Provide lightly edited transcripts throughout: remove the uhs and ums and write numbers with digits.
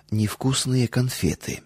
Невкусные конфеты.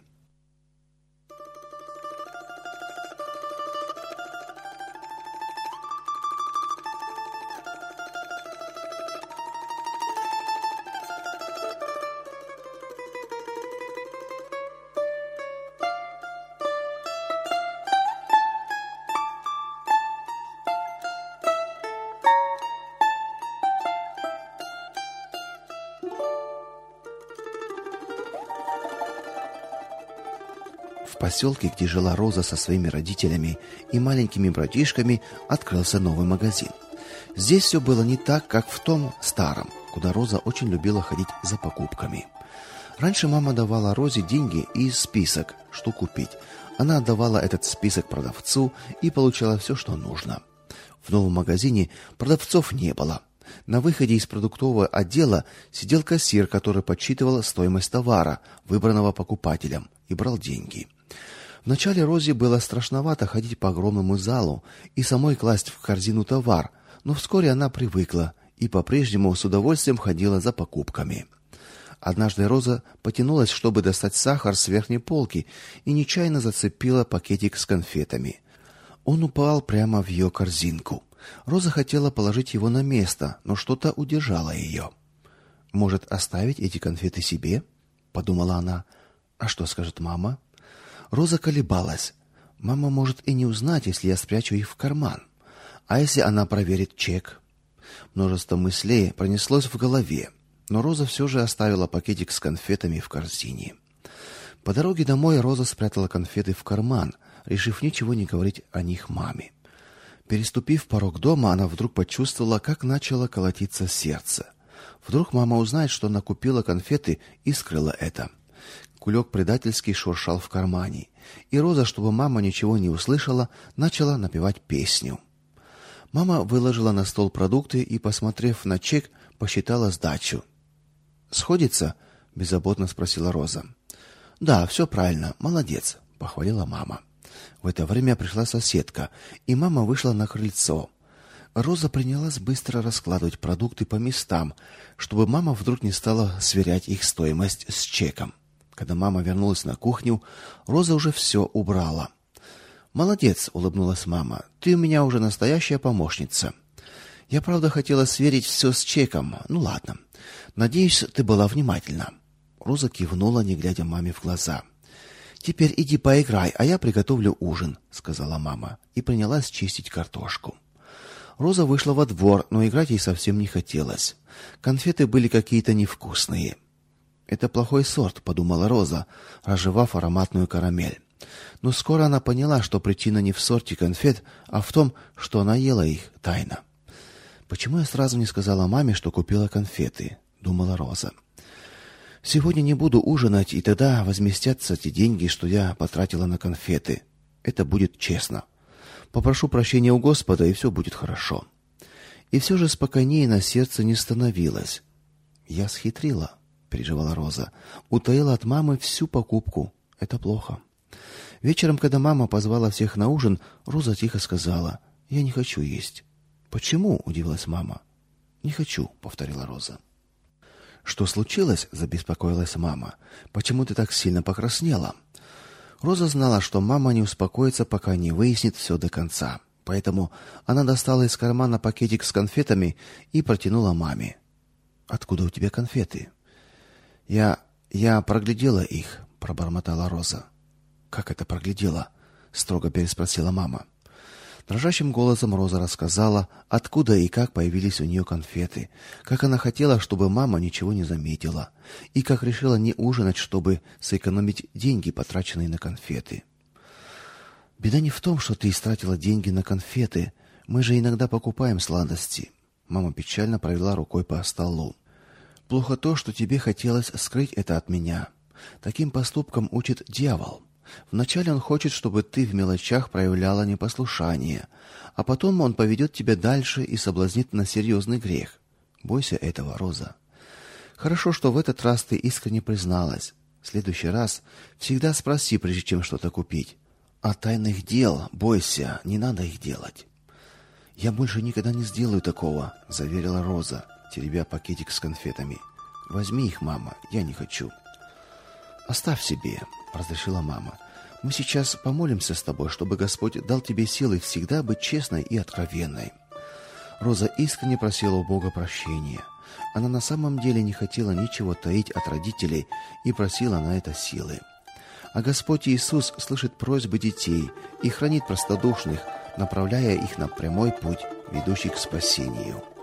В поселке, где жила Роза со своими родителями и маленькими братишками, открылся новый магазин. Здесь все было не так, как в том старом, куда Роза очень любила ходить за покупками. Раньше мама давала Розе деньги и список, что купить. Она отдавала этот список продавцу и получала все, что нужно. В новом магазине продавцов не было. На выходе из продуктового отдела сидел кассир, который подсчитывал стоимость товара, выбранного покупателем, и брал деньги. Вначале Розе было страшновато ходить по огромному залу и самой класть в корзину товар, но вскоре она привыкла и по-прежнему с удовольствием ходила за покупками. Однажды Роза потянулась, чтобы достать сахар с верхней полки, и нечаянно зацепила пакетик с конфетами. Он упал прямо в ее корзинку. Роза хотела положить его на место, но что-то удержало ее. «Может, оставить эти конфеты себе?» — подумала она. «А что скажет мама?» Роза колебалась. Мама может и не узнать, если я спрячу их в карман. А если она проверит чек? Множество мыслей пронеслось в голове, но Роза все же оставила пакетик с конфетами в корзине. По дороге домой Роза спрятала конфеты в карман, решив ничего не говорить о них маме. Переступив порог дома, она вдруг почувствовала, как начало колотиться сердце. Вдруг мама узнает, что она купила конфеты, и скрыла это. Кулек предательски шуршал в кармане, и Роза, чтобы мама ничего не услышала, начала напевать песню. Мама выложила на стол продукты и, посмотрев на чек, посчитала сдачу. «Сходится?» — беззаботно спросила Роза. «Да, все правильно, молодец», — похвалила мама. В это время пришла соседка, и мама вышла на крыльцо. Роза принялась быстро раскладывать продукты по местам, чтобы мама вдруг не стала сверять их стоимость с чеком. Когда мама вернулась на кухню, Роза уже все убрала. «Молодец», — улыбнулась мама, — «ты у меня уже настоящая помощница. Я, правда, хотела сверить все с чеком. Ну ладно. Надеюсь, ты была внимательна». Роза кивнула, не глядя маме в глаза. «Теперь иди поиграй, а я приготовлю ужин», — сказала мама, и принялась чистить картошку. Роза вышла во двор, но играть ей совсем не хотелось. Конфеты были какие-то невкусные. «Это плохой сорт», — подумала Роза, разжевав ароматную карамель. Но скоро она поняла, что причина не в сорте конфет, а в том, что она ела их тайно. «Почему я сразу не сказала маме, что купила конфеты?» — думала Роза. «Сегодня не буду ужинать, и тогда возместятся те деньги, что я потратила на конфеты. Это будет честно. Попрошу прощения у Господа, и все будет хорошо». И все же спокойнее на сердце не становилось. «Я схитрила», — переживала Роза. «Утаила от мамы всю покупку. Это плохо». Вечером, когда мама позвала всех на ужин, Роза тихо сказала: «Я не хочу есть». «Почему?» — удивилась мама. «Не хочу», — повторила Роза. «Что случилось?» — забеспокоилась мама. «Почему ты так сильно покраснела?» Роза знала, что мама не успокоится, пока не выяснит все до конца. Поэтому она достала из кармана пакетик с конфетами и протянула маме. «Откуда у тебя конфеты?» Я проглядела их», — пробормотала Роза. «Как это проглядела?» — строго переспросила мама. Дрожащим голосом Роза рассказала, откуда и как появились у нее конфеты, как она хотела, чтобы мама ничего не заметила, и как решила не ужинать, чтобы сэкономить деньги, потраченные на конфеты. «Беда не в том, что ты истратила деньги на конфеты. Мы же иногда покупаем сладости». Мама печально провела рукой по столу. «Плохо то, что тебе хотелось скрыть это от меня. Таким поступкам учит дьявол. Вначале он хочет, чтобы ты в мелочах проявляла непослушание, а потом он поведет тебя дальше и соблазнит на серьезный грех. Бойся этого, Роза. Хорошо, что в этот раз ты искренне призналась. В следующий раз всегда спроси, прежде чем что-то купить. А тайных дел бойся, не надо их делать». «Я больше никогда не сделаю такого», — заверила Роза, теребя пакетик с конфетами. «Возьми их, мама, я не хочу». «Оставь себе», — разрешила мама. «Мы сейчас помолимся с тобой, чтобы Господь дал тебе силы всегда быть честной и откровенной». Роза искренне просила у Бога прощения. Она на самом деле не хотела ничего таить от родителей и просила на это силы. А Господь Иисус слышит просьбы детей и хранит простодушных, направляя их на прямой путь, ведущий к спасению.